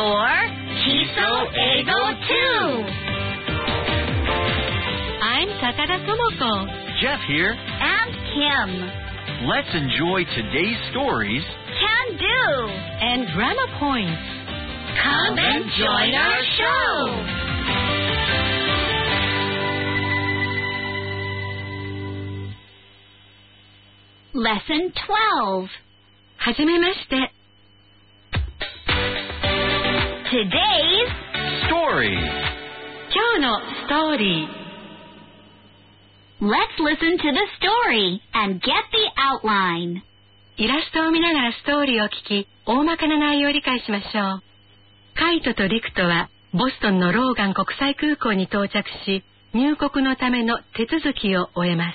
for Kiso Eigo 2. I'm Takada Tomoko. Jeff here. And Kim. Let's enjoy today's stories. Can do. And drama points. Come and join our show. Lesson 12. はじめまして。 Today's Story. 今日のストーリー。 Let's listen to the story and get the outline. イラストを見ながらストーリーを聞き、大まかな内容を理解しましょう。カイトとリクトはボストンのローガン国際空港に到着し、入国のための手続きを終えます。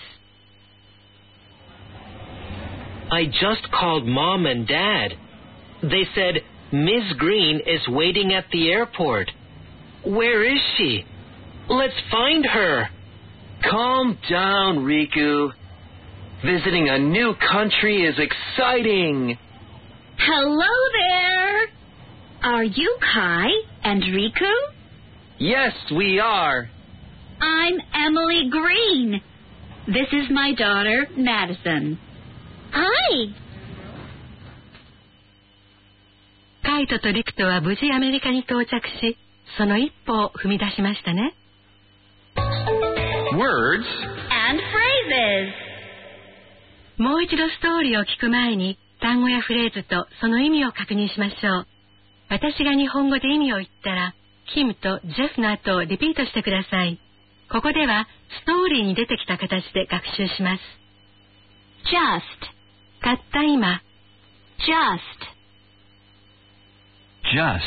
I just called Mom and Dad. They said Ms. Green is waiting at the airport. Where is she? Let's find her. Calm down, Riku. Visiting a new country is exciting. Hello there. Are you Kai and Riku? Yes, we are. I'm Emily Green. This is my daughter, Madison. Hi. カイトとリクトは無事アメリカに到着し、その一歩を踏み出しましたね。 Words and phrases. もう一度ストーリーを聞く前に単語やフレーズとその意味を確認しましょう。私が日本語で意味を言ったら、キムとジェフの後をリピートしてください。ここではストーリーに出てきた形で学習します。 Just. たった今。 Just. Just.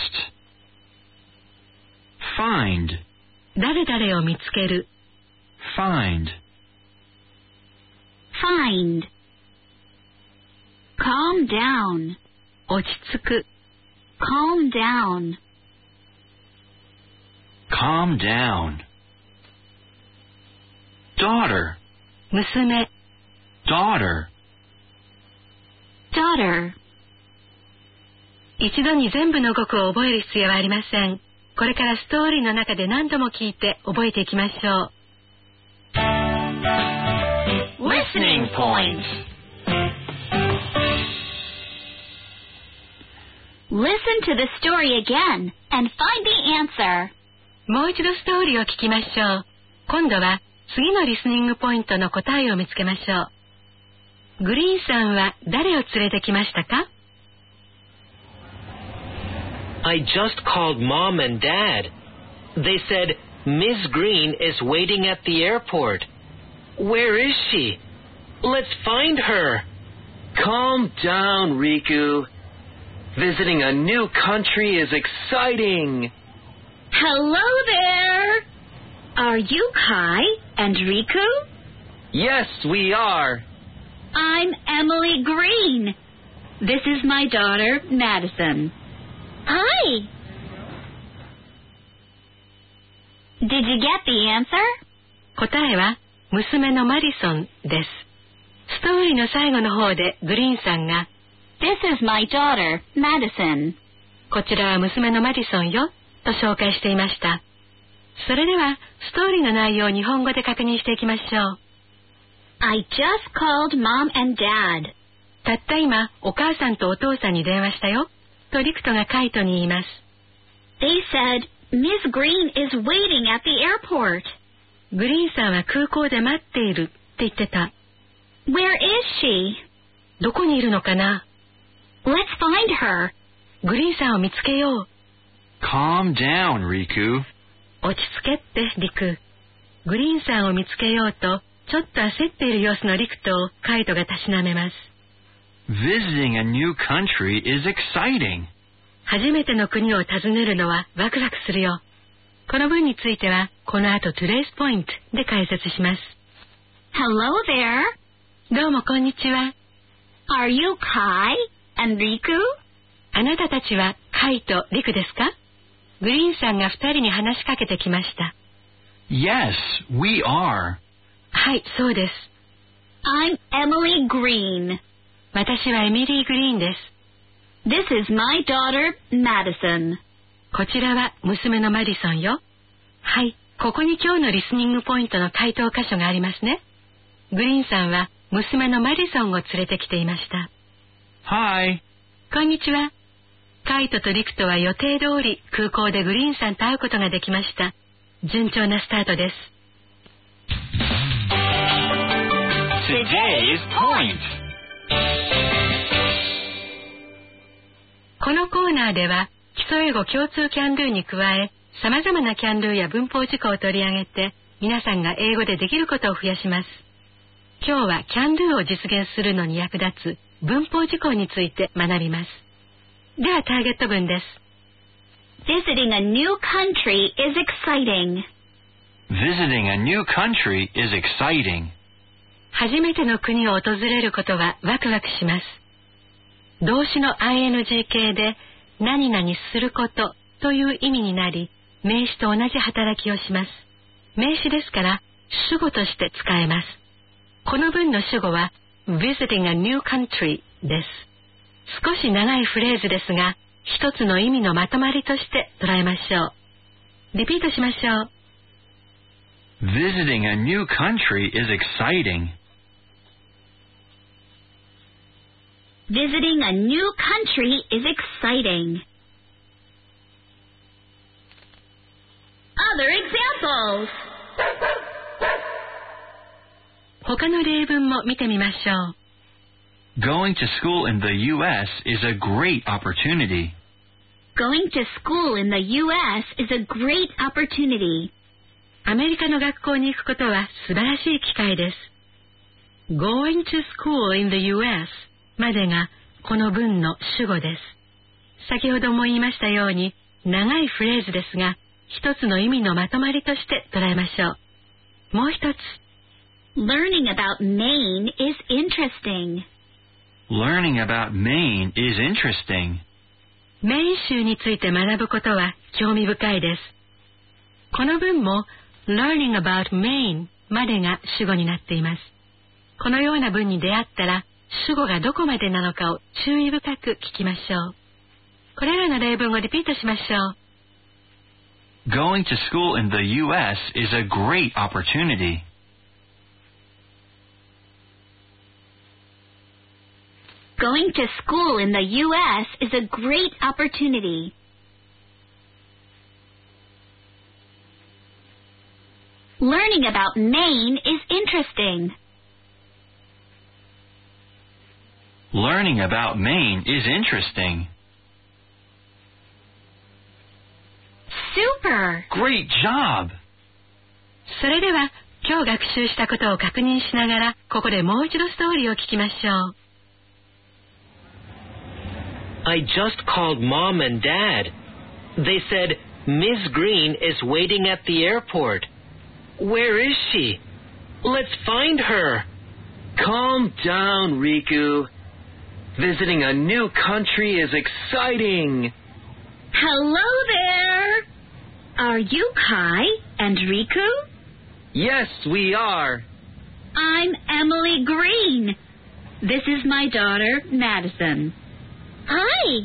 Find. 誰々を見つける。 Find. Find. Calm down. 落ち着く。 Calm down. Calm down. Daughter. 娘。 Daughter. Daughter. 一度に全部の語句を覚える必要はありません。これからストーリーの中で何度も聞いて覚えていきましょう。 Listening points. Listen to the story again and find the answer. もう一度ストーリーを聞きましょう。今度は次のリスニングポイントの答えを見つけましょう。グリーンさんは誰を連れてきましたか？ I just called Mom and Dad. They said Ms. Green is waiting at the airport. Where is she? Let's find her. Calm down, Riku. Visiting a new country is exciting. Hello there. Are you Kai and Riku? Yes, we are. I'm Emily Green. This is my daughter, Madison. Hi. Did you get the answer? 答えは娘のマディソンです。ストーリーの最後の方でグリーンさんが This is my daughter, Madison. こちらは娘のマディソンよと紹介していました。それではストーリーの内容を日本語で確認していきましょう。 I just called Mom and Dad. たった今お母さんとお父さんに電話したよとリクトがカイトに言います。 They said Ms. Green is waiting at the airport. グリーンさんは空港で待っているって言ってた。 Where is she? どこにいるのかな？ Let's find her. グリーンさんを見つけよう。 Calm down, Riku. 落ち着けってリク。グリーンさんを見つけようとちょっと焦っている様子のリクトをカイトがたしなめます。 Visiting a new country is exciting. 初めての国を訪ねるのはワクワクするよ。この文についてはこの後 Today's Point で解説します。 Hello there. どうもこんにちは。 Are you Kai and Riku? あなたたちはカイとリクですか？グリーンさんが二人に話しかけてきました。 Yes, we are. はい、そうです。 I'm Emily Green. 私はエミリー・グリーンです。 This is my daughter, Madison. こちらは娘のマディソンよ。はい、ここに今日のリスニングポイントの回答箇所がありますね。グリーンさんは娘のマディソンを連れてきていました。 Hi. こんにちは。カイトとリクとは予定通り空港でグリーンさんと会うことができました。順調なスタートです。 Today's point. このコーナーでは基礎英語共通キャンドゥに加え、様々なキャンドゥや文法事項を取り上げて、皆さんが英語でできることを増やします。今日はキャンドゥを実現するのに役立つ文法事項について学びます。ではターゲット文です。 Visiting a new country is exciting. Visiting a new country is exciting. 初めての国を訪れることはワクワクします。動詞の ing 形で何々することという意味になり、名詞と同じ働きをします。名詞ですから主語として使えます。この文の主語は Visiting a new country です。少し長いフレーズですが、一つの意味のまとまりとして捉えましょう。リピートしましょう。 Visiting a new country is exciting. Visiting a new country is exciting. Other examples. 他の例文も見てみましょう。 Going to school in the U.S. is a great opportunity. Going to school in the U.S. is a great opportunity. アメリカの学校に行くことは素晴らしい機会です。Going to school in the U.S. までがこの文の主語です。先ほども言いましたように、長いフレーズですが、一つの意味のまとまりとして捉えましょう。もう一つ。 Learning about Maine is interesting. Learning about Maine is interesting. メイン州について学ぶことは興味深いです。この文も Learning about Maine までが主語になっています。このような文に出会ったら、主語がどこまでなのかを注意深く聞きましょう。これらの例文をリピートしましょう。 Going to school in the U.S. is a great opportunity. Going to school in the U.S. is a great opportunity. Learning about Maine is interesting. Learning about Maine is interesting. Super! Great job! それでは今日学習したことを確認しながら、ここでもう一度ストーリーを聞きましょう。 I just called Mom and Dad. They said Ms. Green is waiting at the airport. Where is she? Let's find her. Calm down, Riku. Visiting a new country is exciting. Hello there! Are you Kai and Riku? Yes, we are. I'm Emily Green. This is my daughter, Madison. Hi!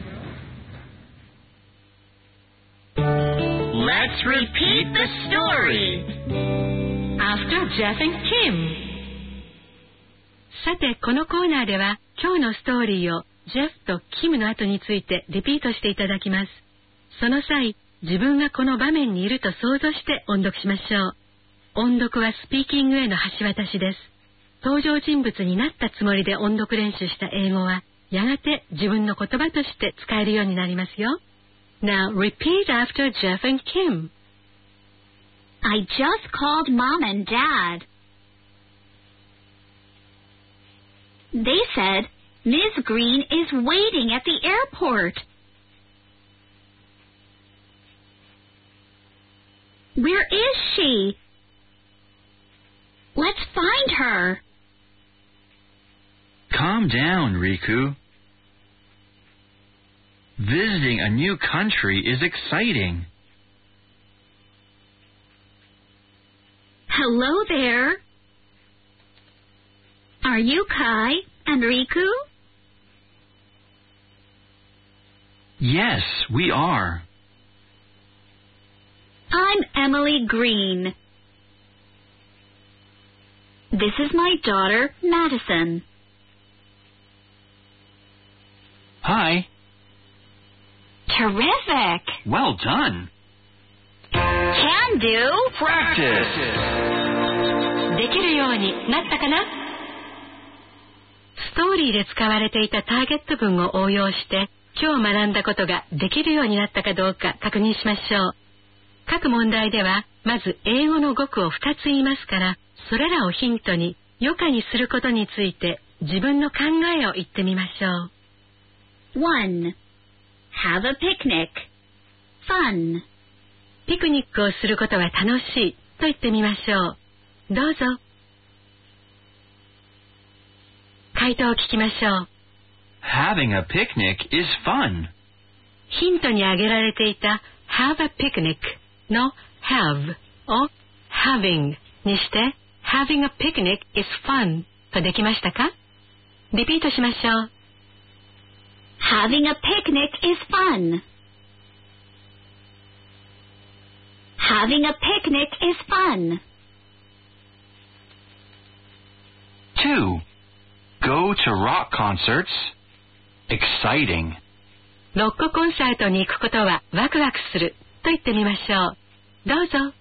Let's repeat the story. After Jeff and Kim. さて、このコーナーでは今日のストーリーをジェフとキムの後についてリピートしていただきます。その際、自分がこの場面にいると想像して音読しましょう。音読はスピーキングへの橋渡しです。登場人物になったつもりで音読練習した英語は、やがて自分の言葉として使えるようになりますよ。Now repeat after Jeff and Kim. I just called Mom and Dad. They said Ms. Green is waiting at the airport. Where is she? Let's find her. Calm down, Riku. Visiting a new country is exciting. Hello there. Are you Kai and Riku? Yes, we are. I'm Emily Green. This is my daughter, Madison. Hi. Terrific. Well done. Can do. Practice. できるようになったかな？ストーリーで使われていたターゲット文を応用して今日学んだことができるようになったかどうか確認しましょう。各問題ではまず英語の語句を2つ言いますからそれらをヒントに余暇にすることについて自分の考えを言ってみましょう。 1. Have a picnic. Fun. ピクニックをすることは楽しいと言ってみましょう。どうぞ。回答を聞きましょう。 Having a picnic is fun. ヒントに挙げられていた have a picnic の have を having にして having a picnic is fun とできましたか？リピートしましょう。 Having a picnic is fun. Having a picnic is fun. 2. Go to rock concerts. Exciting. ロックコンサートに行くことはワクワクすると言ってみましょう。どうぞ。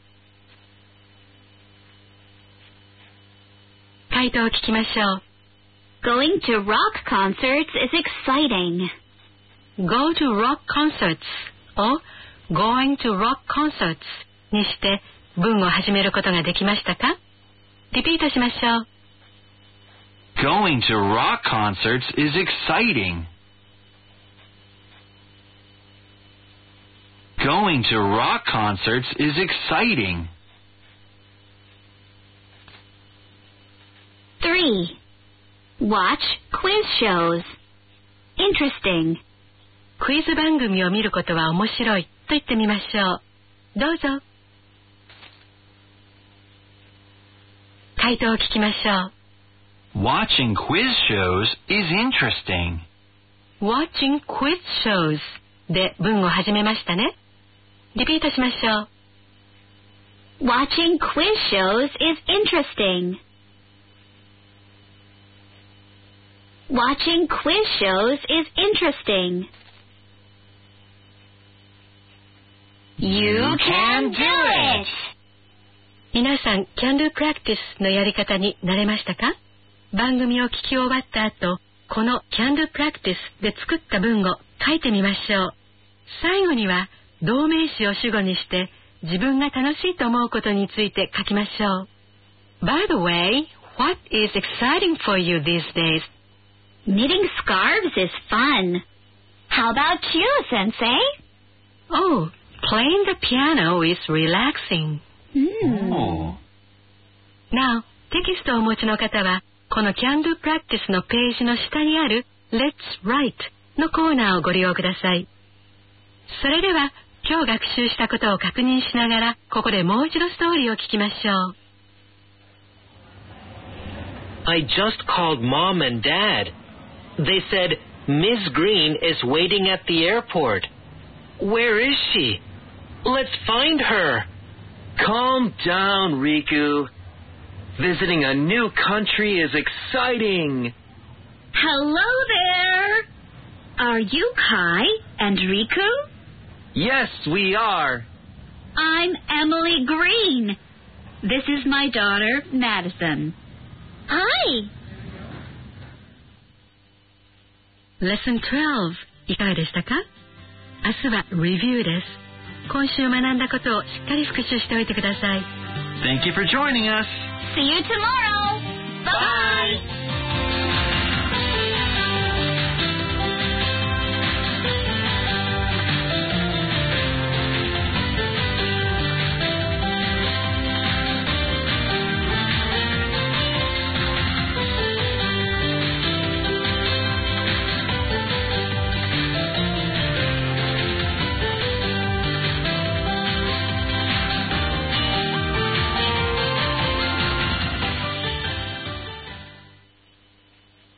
回答を聞きましょう。 Going to rock concerts is exciting. Go to rock concerts を Going to rock concerts にして文を始めることができましたか？リピートしましょう。 Going to rock concerts is exciting. Going to rock concerts is exciting. 3. Watch quiz shows. Interesting. クイズ番組を見ることは面白いと言ってみましょう。どうぞ。回答を聞きましょう。 Watching quiz shows is interesting. Watching quiz shows で文を始めましたね。リピートしましょう。 Watching quiz shows is interesting. Watching quiz shows is interesting. You can do it! 皆さん、Can Do Practice のやり方に慣れましたか？番組を聞き終わった後、この Can Do Practice で作った文を書いてみましょう。最後には、動名詞を主語にして自分が楽しいと思うことについて書きましょう。By the way, what is exciting for you these days? Knitting scarves is fun. How about you, Sensei? Oh, playing the piano is relaxing. Oh. Now, テキストをお持ちの方は、この Can Do Practice のページの下にある Let's Write のコーナーをご利用ください。それでは、今日学習したことを確認しながら、ここでもう一度ストーリーを聞きましょう。 I just called Mom and Dad. They said, Ms. Green is waiting at the airport. Where is she? Let's find her. Calm down, Riku. Visiting a new country is exciting. Hello there! Are you Kai and Riku? Yes, we are. I'm Emily Green. This is my daughter, Madison. Hi! Lesson 12いかがでしたか？明日は Review です。今週学んだことをしっかり復習しておいてください。 Thank you for joining us. See you tomorrow! Bye!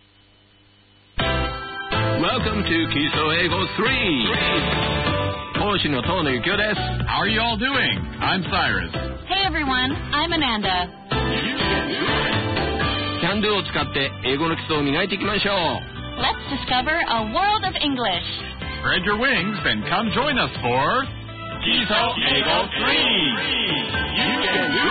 Welcome to Kiso Eigo 3. 講師の遠野幸雄です。 How are you all doing? I'm Cyrus. Hey everyone, I'm Amanda. Can-do を使って英語の基礎を磨いていきましょう。 Let's discover a world of English. Spread your wings and come join us for 基礎英語 3. You can do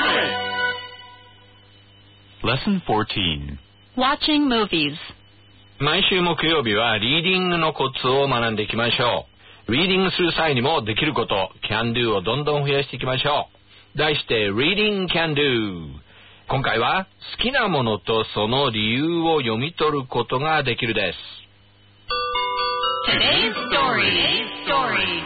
it. Lesson 14. Watching movies. 毎週木曜日はリーディングのコツを学んでいきましょう。リーディングする際にもできること、can do をどんどん増やしていきましょう。題して Reading Can Do。今回は好きなものとその理由を読み取ることができるです。 Today's story.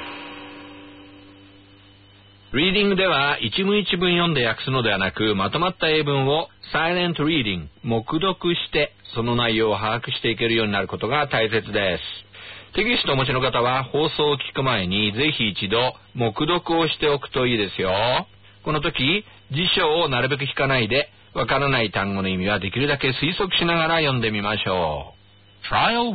リーディングでは一文一文読んで訳すのではなく、まとまった英文を Silent Reading 黙読してその内容を把握していけるようになることが大切です。テキストをお持ちの方は放送を聞く前にぜひ一度黙読をしておくといいですよ。この時辞書をなるべく引かないで、わからない単語の意味はできるだけ推測しながら読んでみましょう。 Trial 1.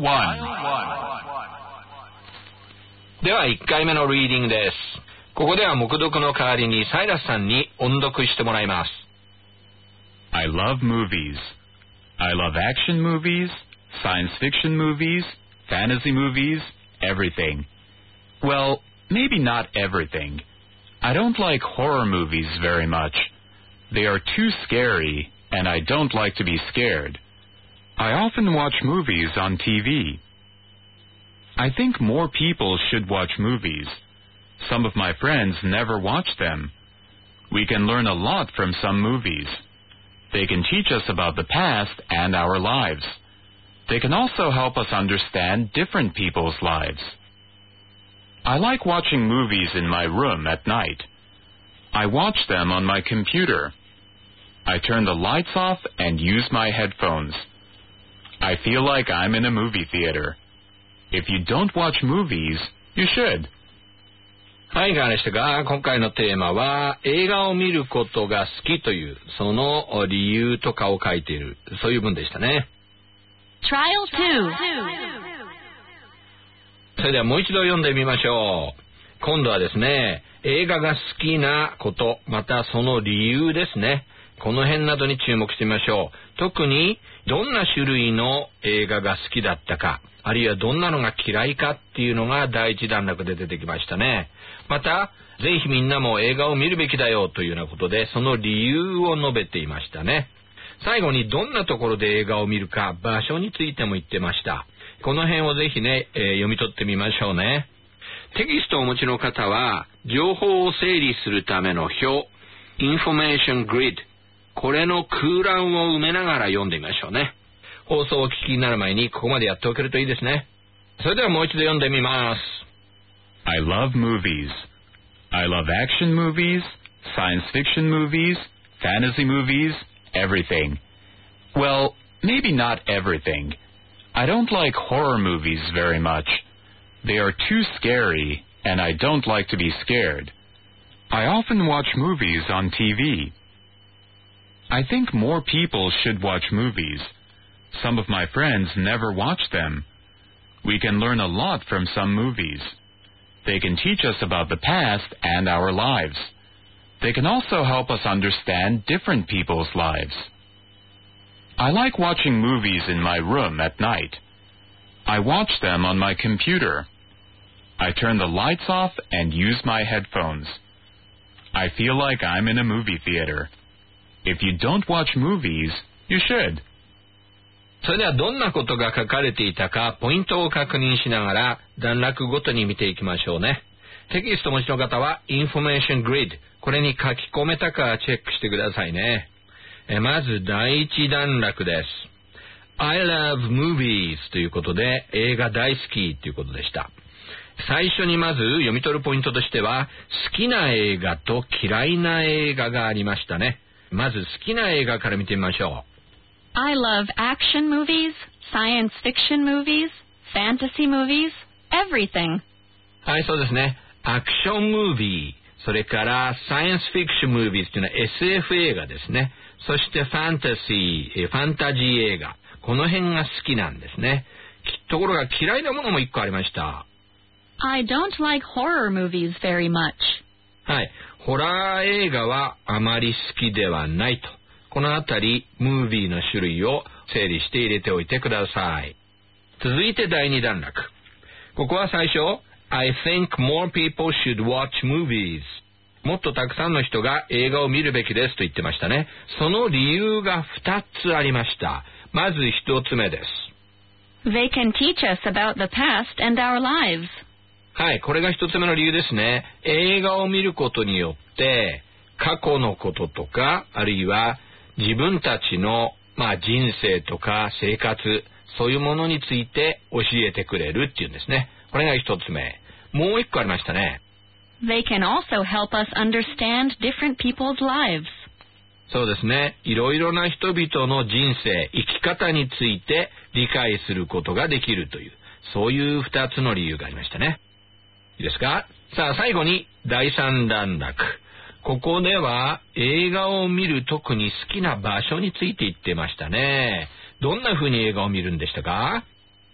では1回目のリーディングです。ここでは黙読の代わりにサイラスさんに音読してもらいます。 I love movies. I love action movies, science fiction movies, fantasy movies, everything. Well, maybe not everything. I don't like horror movies very much. They are too scary, and I don't like to be scared. I often watch movies on TV. I think more people should watch movies. Some of my friends never watch them. We can learn a lot from some movies. They can teach us about the past and our lives. They can also help us understand different people's lives. I like watching movies in my room at night. I watch them on my computer. I turn the lights off and use my headphones. I feel like I'm in a movie theater. If you don't watch movies, you should. はい、いかがでしたか？今回のテーマは映画を見ることが好きというその理由とかを書いている、そういう文でしたね。 Trial 2. それではもう一度読んでみましょう。今度はですね、映画が好きなこと、またその理由ですね。この辺などに注目してみましょう。特にどんな種類の映画が好きだったか、あるいはどんなのが嫌いかっていうのが第一段落で出てきましたね。また、ぜひみんなも映画を見るべきだよというようなことで、その理由を述べていましたね。最後にどんなところで映画を見るか、場所についても言ってました。この辺をぜひね、読み取ってみましょうね。テキストをお持ちの方は、情報を整理するための表、Information Grid、これの空欄を埋めながら読んでみましょうね。放送をお聞きになる前にここまでやっておけるといいですね。それではもう一度読んでみます。 I love movies. I love action movies, science fiction movies, fantasy movies, everything. Well, maybe not everything. I don't like horror movies very much. They are too scary, and I don't like to be scared. I often watch movies on TV. I think more people should watch movies. Some of my friends never watch them. We can learn a lot from some movies. They can teach us about the past and our lives. They can also help us understand different people's lives. I like watching movies in my room at night. I watch them on my computer. I turn the lights off and use my headphones. I feel like I'm in a movie theater. If you don't watch movies, you should. それではどんなことが書かれていたかポイントを確認しながら段落ごとに見ていきましょうね。テキストお持ちの方は Information Grid、 これに書き込めたかチェックしてくださいね。まず第一段落です。 I love movies ということで映画大好きということでした。最初にまず読み取るポイントとしては好きな映画と嫌いな映画がありましたね。まず好きな映画から見てみましょう。 I love action movies, science fiction movies, fantasy movies, everything. はい、そうですね。アクションムービー、それからサイエンスフィクションムービーというのは SF 映画ですね。そしてファンタジー映画。この辺が好きなんですね。ところが嫌いなものも一個ありました。 I don't like horror movies very much. はい。ホラー映画はあまり好きではないと。このあたり、ムービーの種類を整理して入れておいてください。続いて第2段落。ここは最初、I think more people should watch movies。もっとたくさんの人が映画を見るべきですと言ってましたね。その理由が2つありました。まず1つ目です。 They can teach us about the past and our lives. はい、これが1つ目の理由ですね。映画を見ることによって、過去のこととか、あるいは自分たちの、人生とか生活、そういうものについて教えてくれるっていうんですね。これが1つ目。もう1個ありましたね。 They can also help us understand different people's lives. そうですね。いろいろな人々の人生、生き方について理解することができるという、そういう2つの理由がありましたね。いいですか？さあ、最後に第3段落。ここでは映画を見る特に好きな場所について言ってましたね。どんな風に映画を見るんでしたか？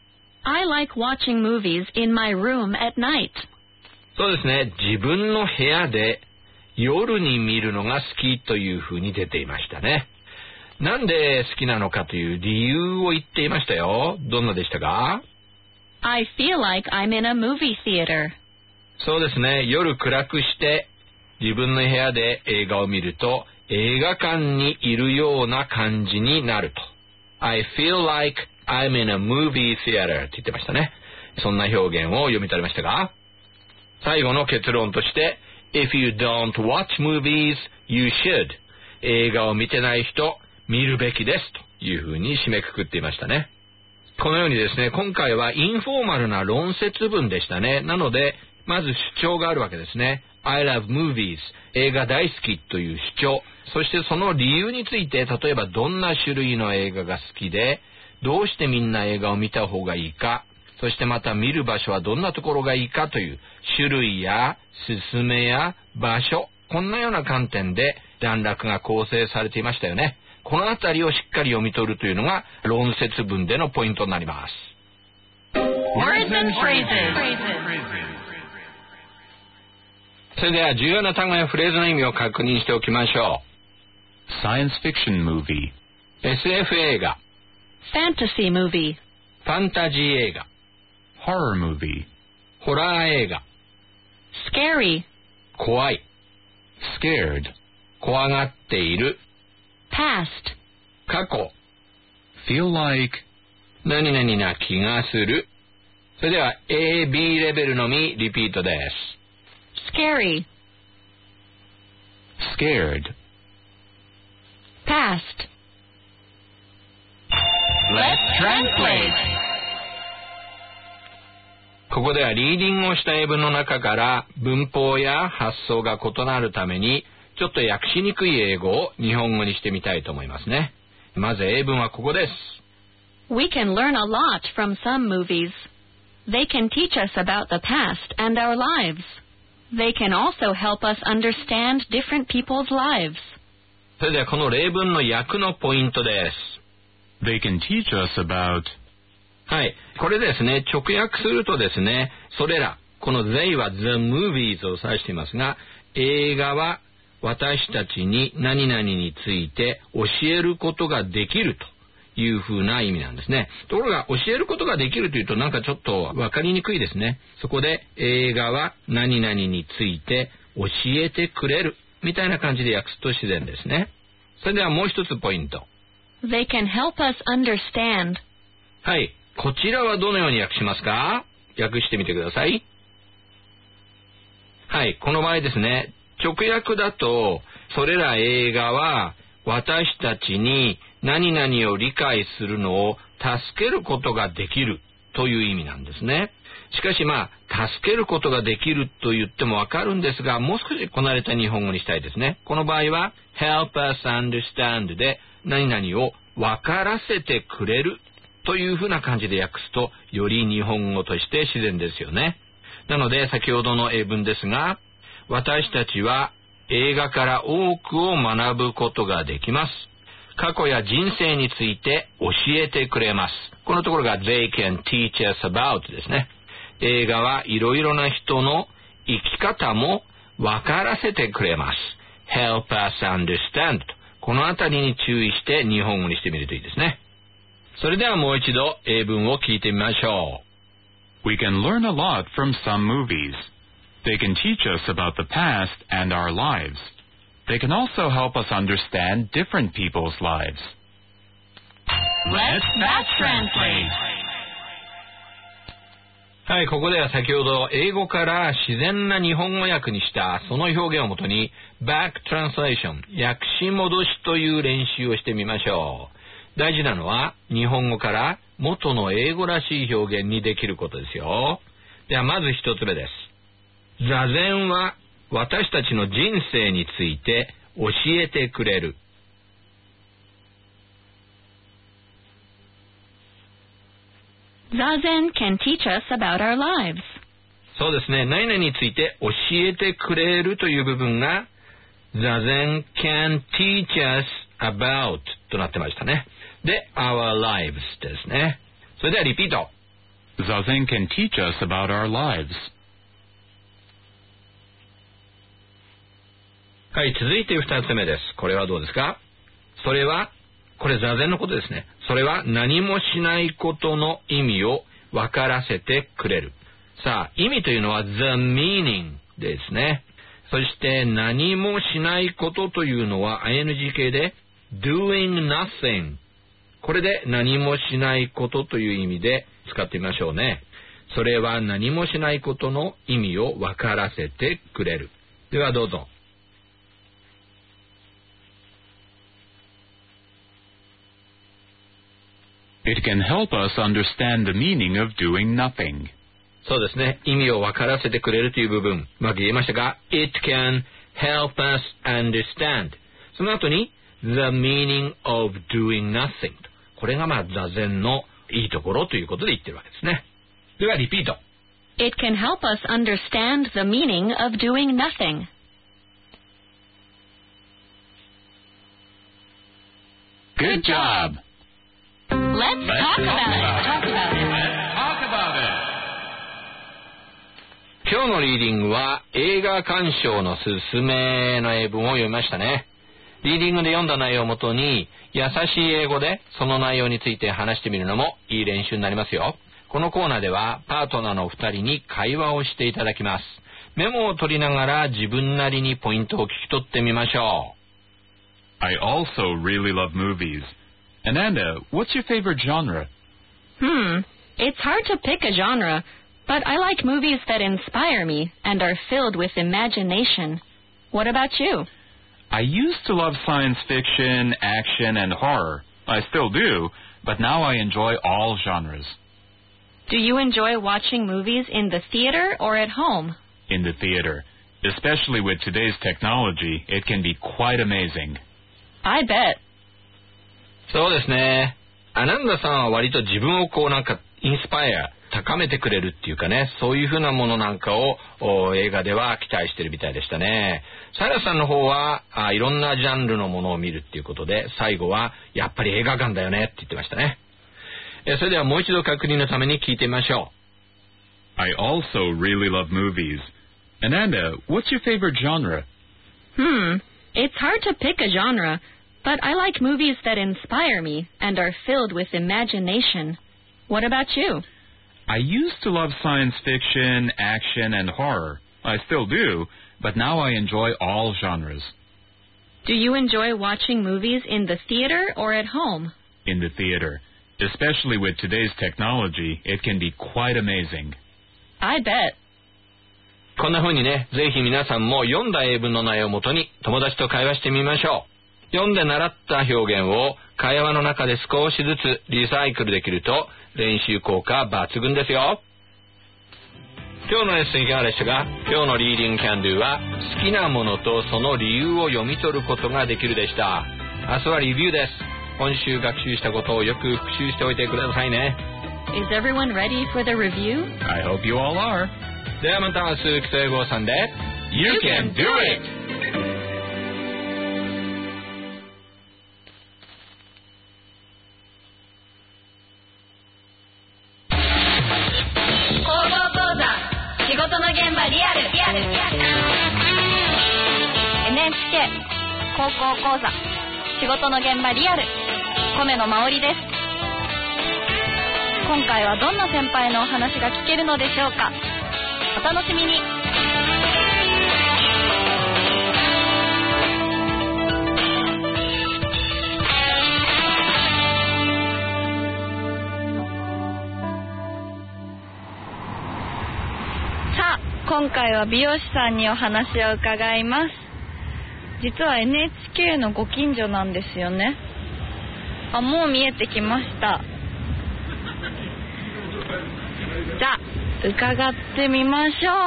I like watching movies in my room at night. そうですね。自分の部屋で夜に見るのが好きという風に出ていましたね。なんで好きなのかという理由を言っていましたよ。どんなでしたか？ I feel like I'm in a movie theater. そうですね。夜暗くして自分の部屋で映画を見ると映画館にいるような感じになると。I feel like I'm in a movie theater って言ってましたね。そんな表現を読み取りましたが、最後の結論として If you don't watch movies, you should 映画を見てない人、見るべきですというふうに締めくくっていましたね。このようにですね、今回はインフォーマルな論説文でしたね。なので、まず主張があるわけですね。I love movies 映画大好きという主張、そしてその理由について、例えばどんな種類の映画が好きで、どうしてみんな映画を見た方がいいか、そしてまた見る場所はどんなところがいいかという種類や勧めや場所、こんなような観点で段落が構成されていましたよね。このあたりをしっかり読み取るというのが論説文でのポイントになります。 Words and phrases. それでは重要な単語やフレーズの意味を確認しておきましょう。Science fiction movie. SF 映画。 Fantasy movie. ファンタジー映画。 Horror movie. ホラー映画。 Scary. 怖い。 Scared. 怖がっている。 Past. 過去。 Feel like. 何々な気がする。それでは A、B レベルのみリピートです。 Scary. Scared. Past. Let's translate. ここではリーディングをした英文の中から文法や発想が異なるためにちょっと訳しにくい英語を日本語にしてみたいと思いますね。まず英文はここです。 We can learn a lot from some movies. They can teach us about the past and our lives. They can also help us understand different people's lives. それではこの例文の訳のポイントです。 They can teach us about. はい。これですね、直訳するとですね、それら、この they は the movies を指していますが、映画は私たちに何々について教えることができるというふうな意味なんですね。ところが教えることができるというとなんかちょっとわかりにくいですね。そこで映画は何々について教えてくれるみたいな感じで訳すと自然ですね。それではもう一つポイント。 They can help us understand. はい。こちらはどのように訳しますか？訳してみてください。はい。この場合ですね、直訳だと、それら映画は私たちに何々を理解するのを助けることができるという意味なんですね。しかし助けることができると言ってもわかるんですが、もう少しこなれた日本語にしたいですね。この場合は help us understand で何々をわからせてくれるというふうな感じで訳すとより日本語として自然ですよね。なので先ほどの英文ですが、私たちは映画から多くを学ぶことができます。過去や人生について教えてくれます。このところが they can teach us about ですね。 映画はいろいろな人の生き方も分からせてくれます。help us understand と、このあたりに注意して日本語にしてみるといいですね。それではもう一度英文を聞いてみましょ We can learn a lot from some movies. They can teach us about the past and our lives. They can also help us understand different people's lives. Let's Fast Translate. う。はい、ここでは先ほど英語から自然な日本語訳にしたその表現をもとに Back Translation 訳し戻しという練習をしてみましょう。大事なのは日本語から元の英語らしい表現にできることですよ。ではまず一つ目です。座禅は私たちの人生について教えてくれる。 Zazen can teach us about our lives. そうですね。何々について教えてくれるという部分が座禅 can teach us about となってましたね。で、our lives ですね。それではリピート。 Zazen can teach us about our lives. はい、続いて二つ目です。これはどうですか？それは、これ座禅のことですね。それは何もしないことの意味を分からせてくれる。さあ、意味というのは the meaning ですね。そして何もしないことというのは ing 形で doing nothing。これで何もしないことという意味で使ってみましょうね。それは何もしないことの意味を分からせてくれる。ではどうぞ。 It can help us understand the meaning of doing nothing. そうですね。意味を分からせてくれるという部分、うまく言えましたが、It can help us understand。その後に、the meaning of doing nothing。これが座禅のいいところということで言ってるわけですね。では、リピート。 It can help us understand the meaning of doing nothing. Good job! Let's talk about it. Talk about it. 今日のリーディングは映画鑑賞のすすめの英文を読みましたね。リーディングで読んだ内容をもとに優しい英語でその内容について話してみるのもいい練習になりますよ。このコーナーではパートナーのお二人に会話をしていただきます。メモを取りながら自分なりにポイントを聞き取ってみましょう。 I also really love movies. Ananda, what's your favorite genre? It's hard to pick a genre, but I like movies that inspire me and are filled with imagination. What about you? I used to love science fiction, action, and horror. I still do, but now I enjoy all genres. Do you enjoy watching movies in the theater or at home? In the theater. Especially with today's technology, it can be quite amazing. I bet. そうですね。アナンダさんは割と自分をインスパイア、高めてくれるっていうかね、そういうふうなものなんかを映画では期待してるみたいでしたね。サラさんの方はいろんなジャンルのものを見るっていうことで、最後はやっぱり映画館だよねって言ってましたね。それではもう一度確認のために聞いてみましょう。I also really love movies. Ananda, what's your favorite genre? It's hard to pick a genre.But I like movies that inspire me and are filled with imagination. What about you? I used to love science fiction, action, and horror. I still do, but now I enjoy all genres. Do you enjoy watching movies in the theater or at home? In the theater. Especially with today's technology, it can be quite amazing. I bet. こんな風にね、ぜひ皆さんも読んだ英文の内容をもとに友達と会話してみましょう。読んで習った表現を会話の中で少しずつリサイクルできると練習効果抜群ですよ。今日のレッスンいかがでしたか？今日のリーディングキャンドゥは好きなものとその理由を読み取ることができるでした。明日はレビューです。今週学習したことをよく復習しておいてくださいね。 Is everyone ready for the review? I hope you all are. ではまた明日、基礎英語さんで You can do it! 高校講座仕事の現場リアル米野真織です。今回はどんな先輩のお話が聞けるのでしょうか。お楽しみに。さあ、今回は美容師さんにお話を伺います。実は NHK のご近所なんですよね。あ、もう見えてきました。じゃあ伺ってみましょう。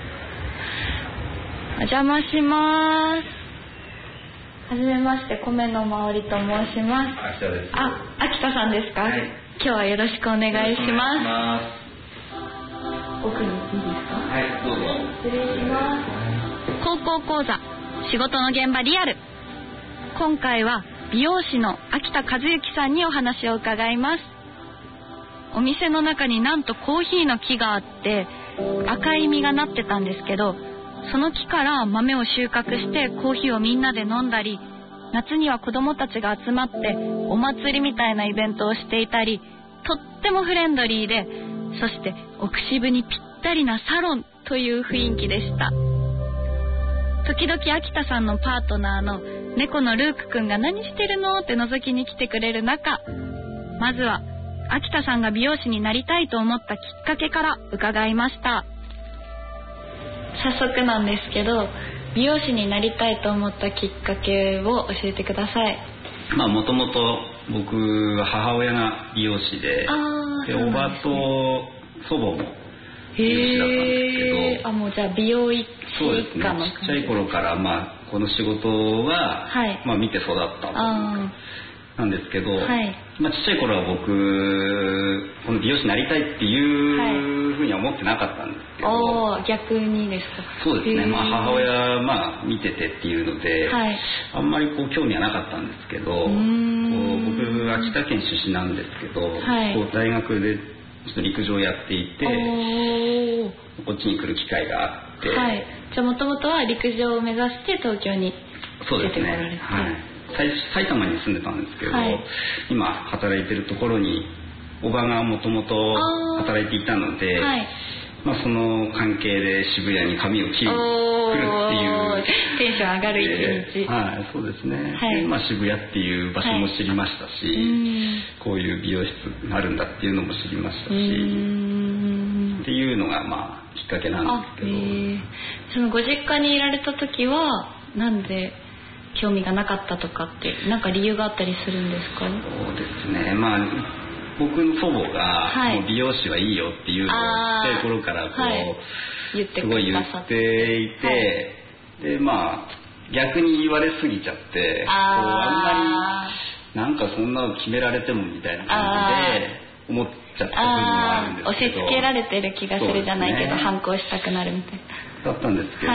お邪魔します。はじめまして、米野真織と申します。秋田さんですか。はい、今日はよろしくお願いします。奥にいいですか。 はい、どうぞ。 失礼します。高校講座仕事の現場リアル。今回は美容師の秋田和之さんにお話を伺います。お店の中になんとコーヒーの木があって赤い実がなってたんですけど、その木から豆を収穫してコーヒーをみんなで飲んだり、夏には子どもたちが集まってお祭りみたいなイベントをしていたり、とってもフレンドリーで、そして奥渋にぴったりなサロンという雰囲気でした。時々秋田さんのパートナーの猫のルークくんが何してるのって覗きに来てくれる中、まずは秋田さんが美容師になりたいと思ったきっかけから伺いました。早速なんですけど、美容師になりたいと思ったきっかけを教えてください。 もともと僕は母親が美容師で、おばと祖母も美容師だったんですけど、 もうじゃあ美容一家の、 ちっちゃい頃からこの仕事は、見て育ったなんですけど、ちっちゃい頃は僕この美容師になりたいっていうふうには思ってなかったんですけど、 逆にですか。 そうですね、母親見ててっていうので、あんまり興味はなかったんですけど、僕秋田県出身なんですけど、大学でちょっと陸上やっていて、こっちに来る機会があって、 じゃあもともとは陸上を目指して東京に出てこられて、 埼玉に住んでたんですけど、今働いてるところにおばがもともと働いていたので、その関係で渋谷に髪を切りに来るっていうテンション上がる一日。 そうですね。渋谷っていう場所も知りましたし、こういう美容室があるんだっていうのも知りましたし、っていうのがきっかけなんですけど。 そのご実家にいられた時はなんで興味がなかったとかってなんか理由があったりするんですか。 そうですね、僕の祖母がもう美容師はいいよっていうのをちっちゃい頃からすごい言っていて、で逆に言われすぎちゃってあんまりなんかそんなの決められてもみたいな感じで思っちゃった部分があるんですけど、 押し付けられてる気がするじゃないけど、反抗したくなるみたいなだったんですけど、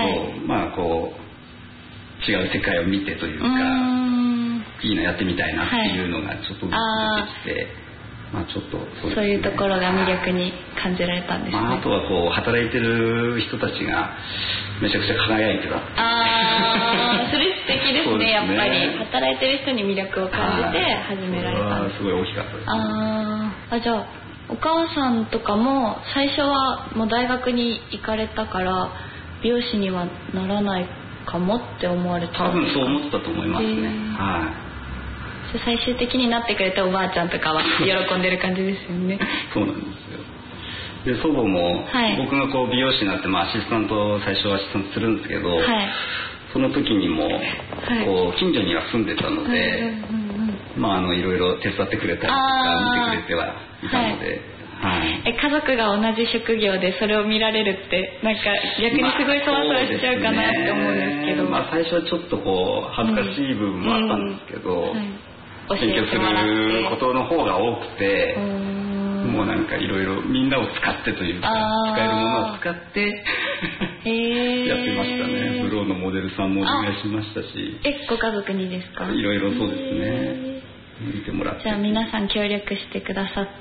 違う世界を見てというか、いいのやってみたいなっていうのがちょっと出てきて、ちょっとそういうところが魅力に感じられたんですね。 あとは働いてる人たちがめちゃくちゃ輝いてた。 それ素敵ですね。やっぱり働いてる人に魅力を感じて始められたんです。 すごい大きかったです。 じゃあお母さんとかも最初はもう大学に行かれたから美容師にはならないかもって思われたんですか。 多分そう思ってたと思いますね。 最終的になってくれたおばあちゃんとかは喜んでる感じですよね。 そうなんですよ。で祖母も、僕が美容師になってアシスタント最初はアシスタントするんですけど、その時にも近所には住んでたので、いろいろ手伝ってくれたりとか見てくれてはいたので。 家族が同じ職業でそれを見られるってなんか逆にすごいそわそわしちゃうかなって思うんですけど、 最初はちょっと恥ずかしい部分もあったんですけど、勉強することの方が多くて、もうなんかいろいろみんなを使ってというか使えるものを使ってやってましたね。ブローのモデルさんもお願いしましたし。 ご家族にですか。 いろいろそうですね、見てもらって。 じゃあ皆さん協力してくださって、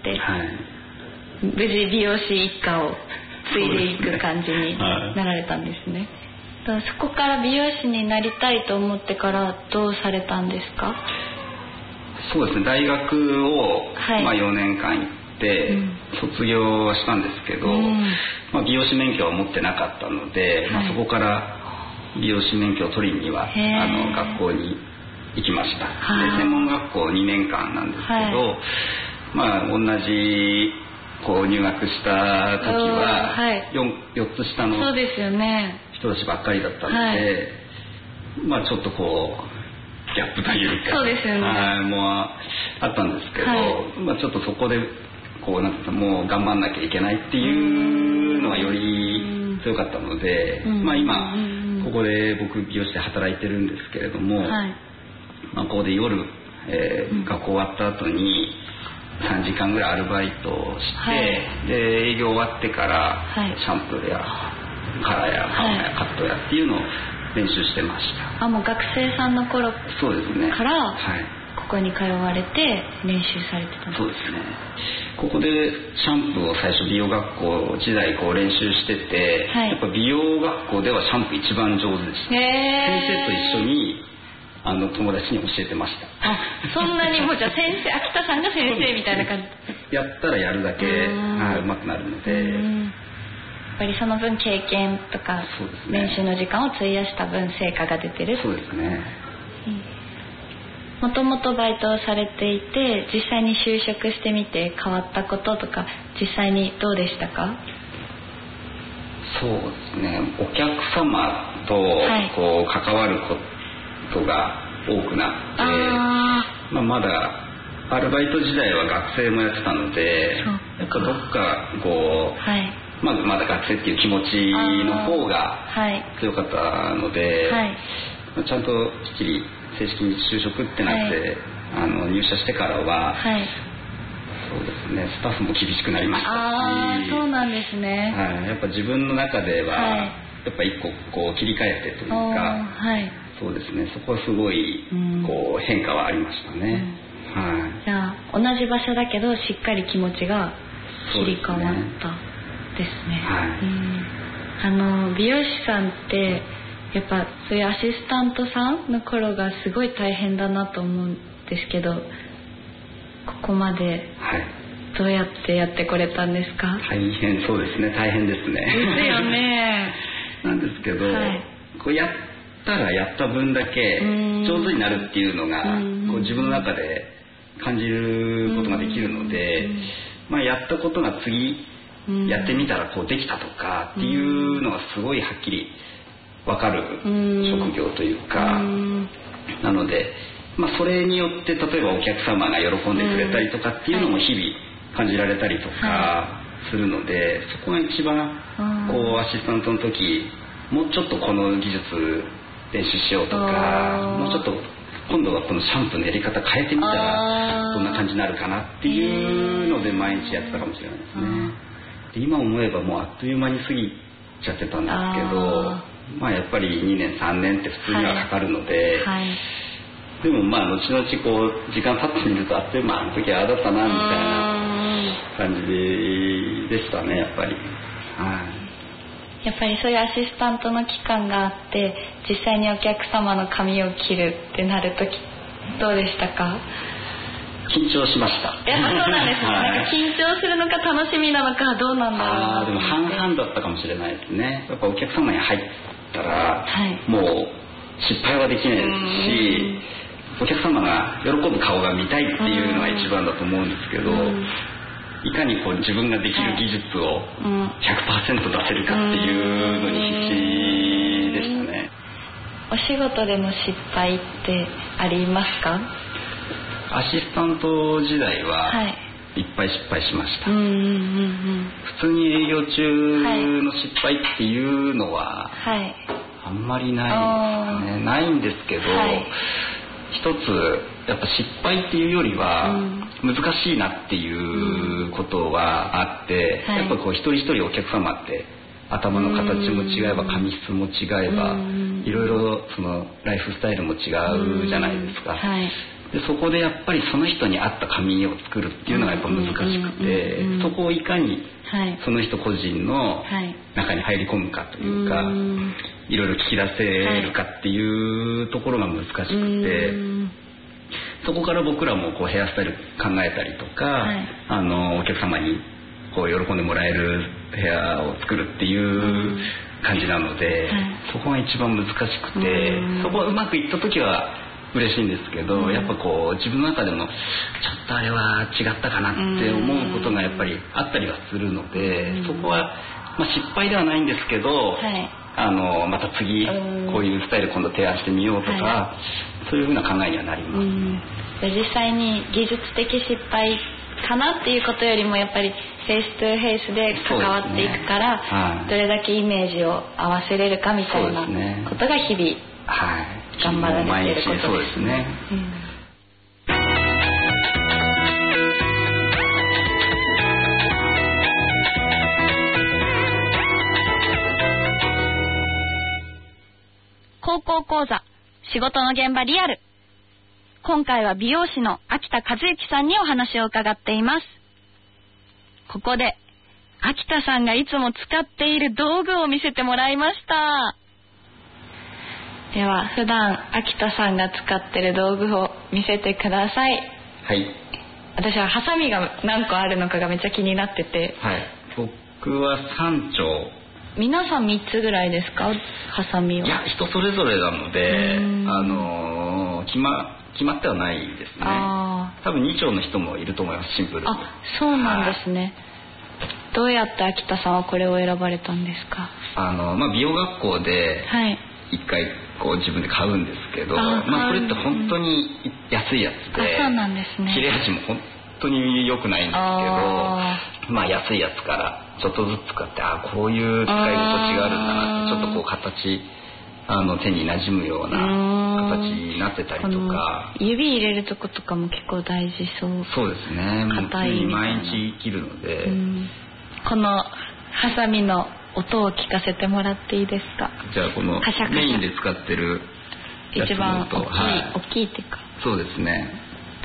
無事美容師一家を継いでいく感じになられたんですね。 そこから美容師になりたいと思ってからどうされたんですか？ そうですね、大学を、4年間行って卒業はしたんですけど、美容師免許は持ってなかったので、そこから美容師免許を取りには学校に行きました。で専門学校2年間なんですけど、同じ入学した時は 4つ下の人たちばっかりだったので、ちょっとギャップというか、もうあったんですけど、ちょっとそこでもう頑張んなきゃいけないっていうのはより強かったので、今ここで僕美容師で働いてるんですけれども、ここで夜、学校終わった後に3時間ぐらいアルバイトをして、で営業終わってから、シャンプーやカラーやパーマやカットやっていうのを練習してました。 もう学生さんの頃からそうですね、 ここに通われて練習されてたんですか？ そうですね、ここでシャンプーを最初美容学校時代練習してて、やっぱ美容学校ではシャンプー一番上手でした。先生と一緒に友達に教えてました。 そんなにもうじゃあ先生、秋田さんが先生みたいな感じやったらやるだけうまくなるので、 やっぱりその分経験とか、練習の時間を費やした分成果が出てる。 そうですね。 もともとバイトをされていて、実際に就職してみて変わったこととか実際にどうでしたか？ そうですね、お客様と関わることが多くなって、まだアルバイト時代は学生もやってたので、やっぱどっかまだ学生っていう気持ちの方が強かったので、ちゃんときっちり正式に就職ってなって、入社してからは、そうですね、スタッフも厳しくなりましたし、 そうなんですね。 やっぱ自分の中では、やっぱ一個切り替えてというか、そうですね、そこはすごい変化はありましたね。 じゃあ同じ場所だけどしっかり気持ちが切り替わったですね。美容師さんってやっぱそういうアシスタントさんの頃がすごい大変だなと思うんですけど、ここまでどうやってやってこれたんですか？ 大変、そうですね、大変ですね。 ですよね。 なんですけど、やったらやった分だけ上手になるっていうのが自分の中で感じることができるので、やったことが次やってみたらできたとかっていうのがすごいはっきり分かる職業というか、なので、それによって例えばお客様が喜んでくれたりとかっていうのも日々感じられたりとかするので、そこが一番アシスタントの時もうちょっとこの技術練習しようとか、もうちょっと今度はこのシャンプーのやり方変えてみたらどんな感じになるかなっていうので毎日やってたかもしれないですね。で今思えばもうあっという間に過ぎちゃってたんですけど、やっぱり2年3年って普通にはかかるので、でも後々時間経ってみるとあっという間、あの時はああだったなみたいな感じでしたね、やっぱり。 やっぱりそういうアシスタントの期間があって実際にお客様の髪を切るってなるときどうでしたか？ 緊張しました。 やっぱそうなんですね。緊張するのか楽しみなのかどうなんだろう。 でも半々だったかもしれないですね。やっぱお客様に入ったら、もう失敗はできないですし、お客様が喜ぶ顔が見たいっていうのが一番だと思うんですけど、いかに自分ができる技術を 100% 出せるかっていうのに必死でしたね。 お仕事での失敗ってありますか？ アシスタント時代はいっぱい失敗しました。普通に営業中の失敗っていうのはあんまりないですね。ないんですけど、一つやっぱ失敗っていうよりは難しいなっていうことはあって、やっぱ一人一人お客様って頭の形も違えば髪質も違えばいろいろそのライフスタイルも違うじゃないですか。 でそこでやっぱりその人に合った紙を作るっていうのがやっぱ難しくて、そこをいかにその人個人の中に入り込むかというか、いろいろ聞き出せるかっていうところが難しくて、そこから僕らもこうヘアスタイル考えたりとか、お客様にこう喜んでもらえるヘアを作るっていう感じなので、そこが一番難しくて、そこがうまくいった時は嬉しいんですけど、やっぱこう自分の中でもちょっとあれは違ったかなって思うことがやっぱりあったりはするので、そこはまあ失敗ではないんですけど、また次こういうスタイル今度提案してみようとか、そういうふうな考えにはなります。 実際に技術的失敗かなっていうことよりもやっぱりフェイストゥフェイスで関わっていくから、どれだけイメージを合わせれるかみたいなことが日々頑張られていることですね。高校講座仕事の現場リアル。今回は美容師の秋田和之さんにお話を伺っています。ここで秋田さんがいつも使っている道具を見せてもらいました。では普段秋田さんが使っている道具を見せてください。 はい。 私はハサミが何個あるのかがめっちゃ気になってて。 はい。僕は3丁。 皆さん3つぐらいですか、ハサミは。 いや、人それぞれなので、決まってはないですね。多分2丁の人もいると思います、シンプルに。 そうなんですね。どうやって秋田さんはこれを選ばれたんですか。 美容学校で1回こう自分で買うんですけど、これって本当に安いやつで、 そうなんですね。 切れ味も本当に良くないんですけど、安いやつからちょっとずつ使って、こういう使い心地があるんだなって、ちょっとこう形手に馴染むような形になってたりとか、 指入れるとことかも結構大事そう。 そうですね。 硬いみたいな。 毎日切るので、 このハサミの音を聞かせてもらっていいですか。 じゃあこのメインで使ってるやつの音、 一番大きいっていうか。 そうですね。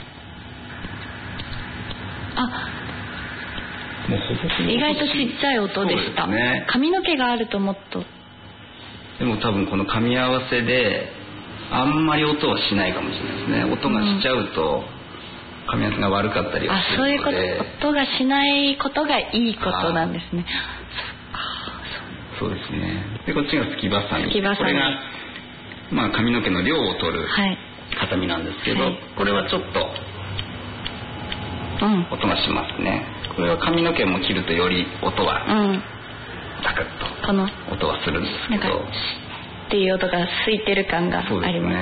もうほぼ意外とちっちゃい音でした。 そうですね。 髪の毛があるともっと。 でも多分この噛み合わせであんまり音はしないかもしれないですね。音がしちゃうと噛み合わせが悪かったりはするので。 そういうこと、音がしないことがいいことなんですね。 そうですね。でこっちがすきばさみ。 これが髪の毛の量を取るハサミなんですけど、これはちょっと音がしますね。これは髪の毛も切るとより音はザクッと音はするんですけど、 っていう音が空いてる感があります。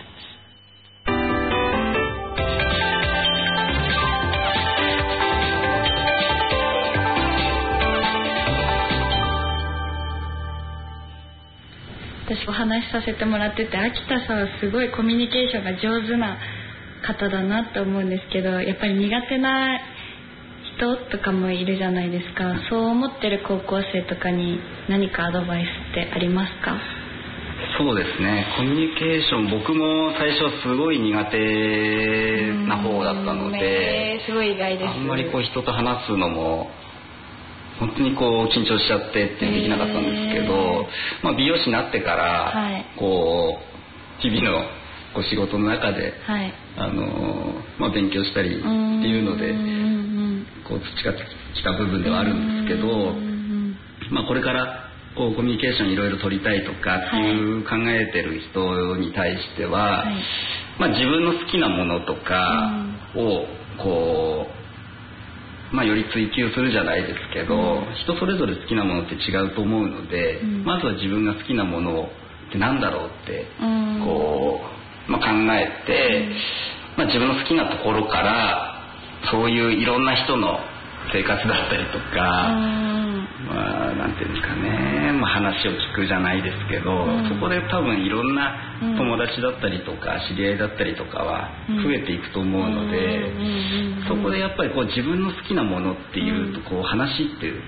私お話しさせてもらってて、秋田さんはすごいコミュニケーションが上手な方だなと思うんですけど、やっぱり苦手な人とかもいるじゃないですか。そう思ってる高校生とかに何かアドバイスってありますか。 そうですね。コミュニケーション、僕も最初すごい苦手な方だったので、 すごい意外です。 あんまりこう人と話すのも本当にこう緊張しちゃってってできなかったんですけど、美容師になってからこう日々のこう仕事の中で、勉強したりっていうのでこう培ってきた部分ではあるんですけど、これからこうコミュニケーションいろいろ取りたいとかっていう考えてる人に対しては、自分の好きなものとかをこうより追求するじゃないですけど、人それぞれ好きなものって違うと思うので、まずは自分が好きなものってなんだろうってこう、考えて、自分の好きなところからそういういろんな人の生活だったりとか、なんていうんですかね、話を聞くじゃないですけど、そこで多分いろんな友達だったりとか知り合いだったりとかは増えていくと思うので、そこでやっぱりこう自分の好きなものっていうとこう話って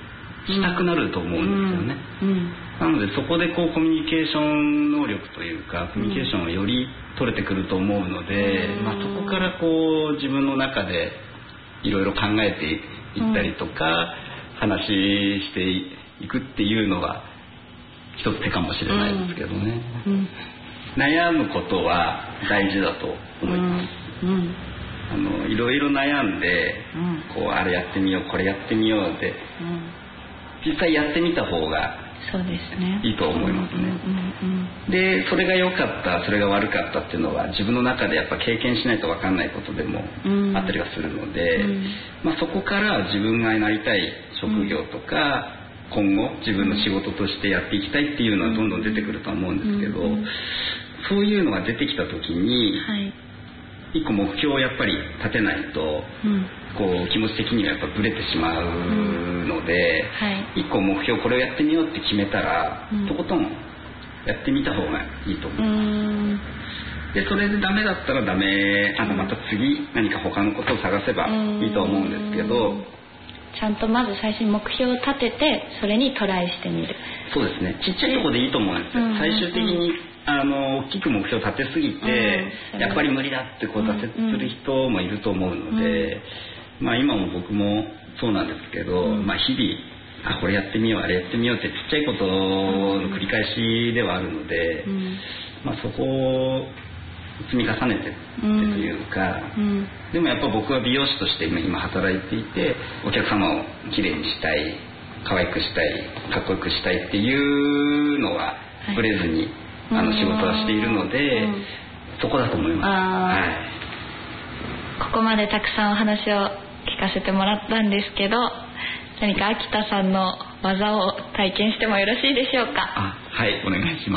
したくなると思うんですよね。なのでそこでこうコミュニケーション能力というかコミュニケーションをより取れてくると思うので、そこからこう自分の中でいろいろ考えていったりとか、話していくっていうのが一つ手かもしれないですけどね。悩むことは大事だと思います。いろいろ悩んで、こうあれやってみようこれやってみようって実際やってみた方がいいと思いますね。でそれが良かったそれが悪かったっていうのは自分の中でやっぱ経験しないと分かんないことでもあったりはするので、そこから自分がなりたい職業とか今後自分の仕事としてやっていきたいっていうのはどんどん出てくると思うんですけど、そういうのが出てきた時に、一個目標をやっぱり立てないと、こう気持ち的にはやっぱブレてしまうので、一個目標これをやってみようって決めたら、とことんやってみた方がいいと思います。でそれでダメだったらダメ、また次何か他のことを探せばいいと思うんですけど、 ちゃんとまず最初に目標を立ててそれにトライしてみる。 そうですね、ちっちゃいところでいいと思うんですよ。最終的に大きく目標を立てすぎて、やっぱり無理だってこう挫折する人もいると思うので、今も僕もそうなんですけど、日々これやってみようあれやってみようってちっちゃいことの繰り返しではあるので、そこを積み重ねてというか、でもやっぱ僕は美容師として今働いていてお客様をきれいにしたい可愛くしたいかっこよくしたいっていうのはブレずに仕事はしているので、そこだと思います。 ここまでたくさんお話を聞かせてもらったんですけど、何か秋田さんの技を体験してもよろしいでしょうか。 はい、お願いします。